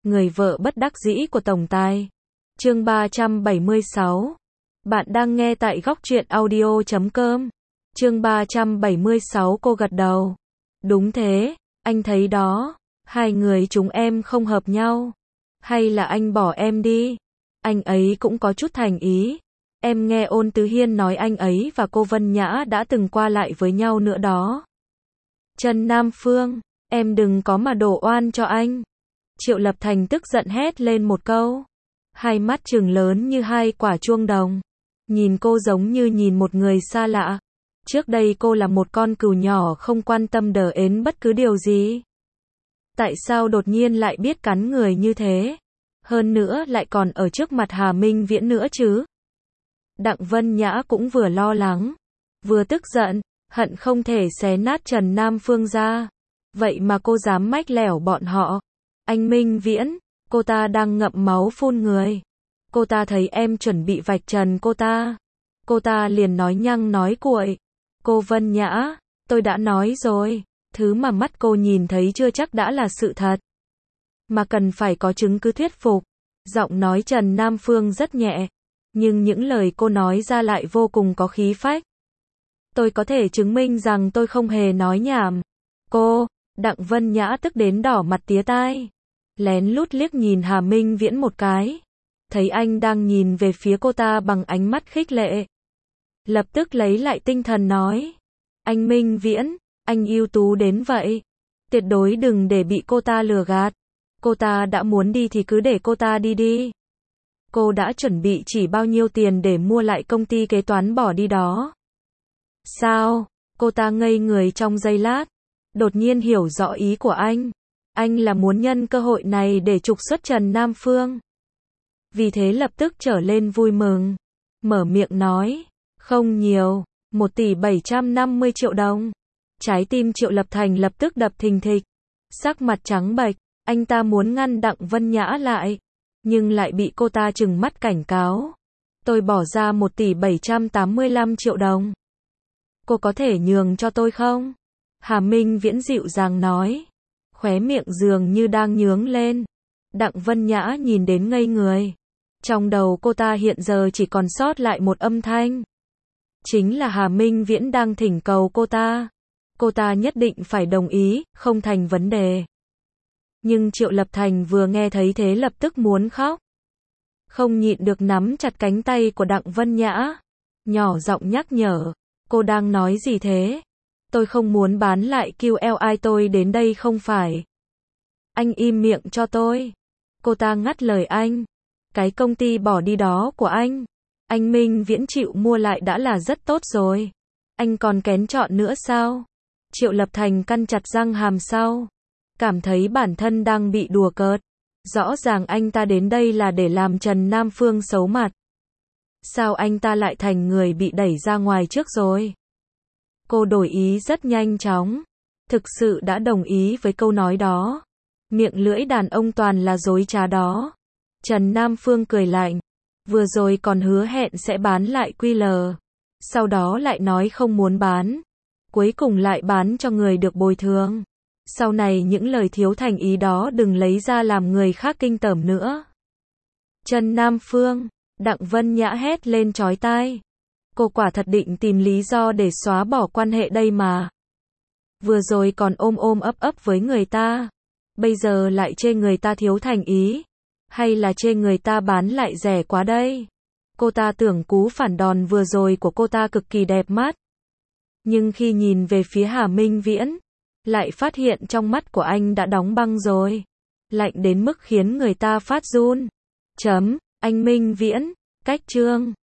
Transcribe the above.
người vợ bất đắc dĩ của tổng tài. Chương 376. Bạn đang nghe tại góc truyện audio.com. Chương 376. Cô gật đầu. Đúng thế, anh thấy đó, hai người chúng em không hợp nhau. Hay là anh bỏ em đi? Anh ấy cũng có chút thành ý. Em nghe Ôn Tứ Hiên nói anh ấy và cô Vân Nhã đã từng qua lại với nhau nữa đó. Trần Nam Phương, em đừng có mà đổ oan cho anh. Triệu Lập Thành tức giận hét lên một câu. Hai mắt trừng lớn như hai quả chuông đồng. Nhìn cô giống như nhìn một người xa lạ. Trước đây cô là một con cừu nhỏ không quan tâm đờ ến bất cứ điều gì. Tại sao đột nhiên lại biết cắn người như thế? Hơn nữa lại còn ở trước mặt Hà Minh Viễn nữa chứ? Đặng Vân Nhã cũng vừa lo lắng, vừa tức giận, hận không thể xé nát Trần Nam Phương ra. Vậy mà cô dám mách lẻo bọn họ. Anh Minh Viễn, cô ta đang ngậm máu phun người. Cô ta thấy em chuẩn bị vạch trần cô ta. Cô ta liền nói nhăng nói cuội. Cô Vân Nhã, tôi đã nói rồi, thứ mà mắt cô nhìn thấy chưa chắc đã là sự thật. Mà cần phải có chứng cứ thuyết phục. Giọng nói Trần Nam Phương rất nhẹ, nhưng những lời cô nói ra lại vô cùng có khí phách. Tôi có thể chứng minh rằng tôi không hề nói nhảm. Cô, Đặng Vân Nhã tức đến đỏ mặt tía tai. Lén lút liếc nhìn Hà Minh Viễn một cái. Thấy anh đang nhìn về phía cô ta bằng ánh mắt khích lệ. Lập tức lấy lại tinh thần nói. Anh Minh Viễn, anh ưu tú đến vậy. Tuyệt đối đừng để bị cô ta lừa gạt. Cô ta đã muốn đi thì cứ để cô ta đi đi. Cô đã chuẩn bị chỉ bao nhiêu tiền để mua lại công ty kế toán bỏ đi đó. Sao? Cô ta ngây người trong giây lát. Đột nhiên hiểu rõ ý của anh. Anh là muốn nhân cơ hội này để trục xuất Trần Nam Phương. Vì thế lập tức trở lên vui mừng. Mở miệng nói. Không nhiều, 1 tỷ 750 triệu đồng. Trái tim Triệu Lập Thành lập tức đập thình thịch. Sắc mặt trắng bệch, anh ta muốn ngăn Đặng Vân Nhã lại. Nhưng lại bị cô ta trừng mắt cảnh cáo. Tôi bỏ ra 1 tỷ 785 triệu đồng. Cô có thể nhường cho tôi không? Hà Minh Viễn dịu dàng nói. Khóe miệng dường như đang nhướng lên. Đặng Vân Nhã nhìn đến ngây người. Trong đầu cô ta hiện giờ chỉ còn sót lại một âm thanh. Chính là Hà Minh Viễn đang thỉnh cầu cô ta. Cô ta nhất định phải đồng ý, không thành vấn đề. Nhưng Triệu Lập Thành vừa nghe thấy thế lập tức muốn khóc. Không nhịn được nắm chặt cánh tay của Đặng Vân Nhã. Nhỏ giọng nhắc nhở. Cô đang nói gì thế? Tôi không muốn bán lại QLI, tôi đến đây không phải. Anh im miệng cho tôi. Cô ta ngắt lời anh. Cái công ty bỏ đi đó của anh Minh Viễn chịu mua lại đã là rất tốt rồi. Anh còn kén chọn nữa sao? Triệu Lập Thành căn chặt răng hàm sau. Cảm thấy bản thân đang bị đùa cợt. Rõ ràng anh ta đến đây là để làm Trần Nam Phương xấu mặt. Sao anh ta lại thành người bị đẩy ra ngoài trước rồi? Cô đổi ý rất nhanh chóng. Thực sự đã đồng ý với câu nói đó. Miệng lưỡi đàn ông toàn là dối trá đó. Trần Nam Phương cười lạnh. Vừa rồi còn hứa hẹn sẽ bán lại QL. Sau đó lại nói không muốn bán. Cuối cùng lại bán cho người được bồi thường. Sau này những lời thiếu thành ý đó đừng lấy ra làm người khác kinh tởm nữa. Trần Nam Phương, Đặng Vân Nhã hét lên chói tai. Cô quả thật định tìm lý do để xóa bỏ quan hệ đây mà. Vừa rồi còn ôm ấp với người ta. Bây giờ lại chê người ta thiếu thành ý. Hay là chê người ta bán lại rẻ quá đây? Cô ta tưởng cú phản đòn vừa rồi của cô ta cực kỳ đẹp mắt. Nhưng khi nhìn về phía Hà Minh Viễn, lại phát hiện trong mắt của anh đã đóng băng rồi. Lạnh đến mức khiến người ta phát run. Anh Minh Viễn, cách chương.